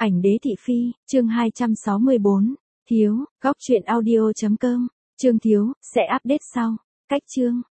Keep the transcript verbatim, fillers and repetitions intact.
Ảnh đế thị phi, chương hai trăm sáu mươi bốn. Thiếu, góc truyện audio chấm com. Chương thiếu, sẽ update sau. Cách chương.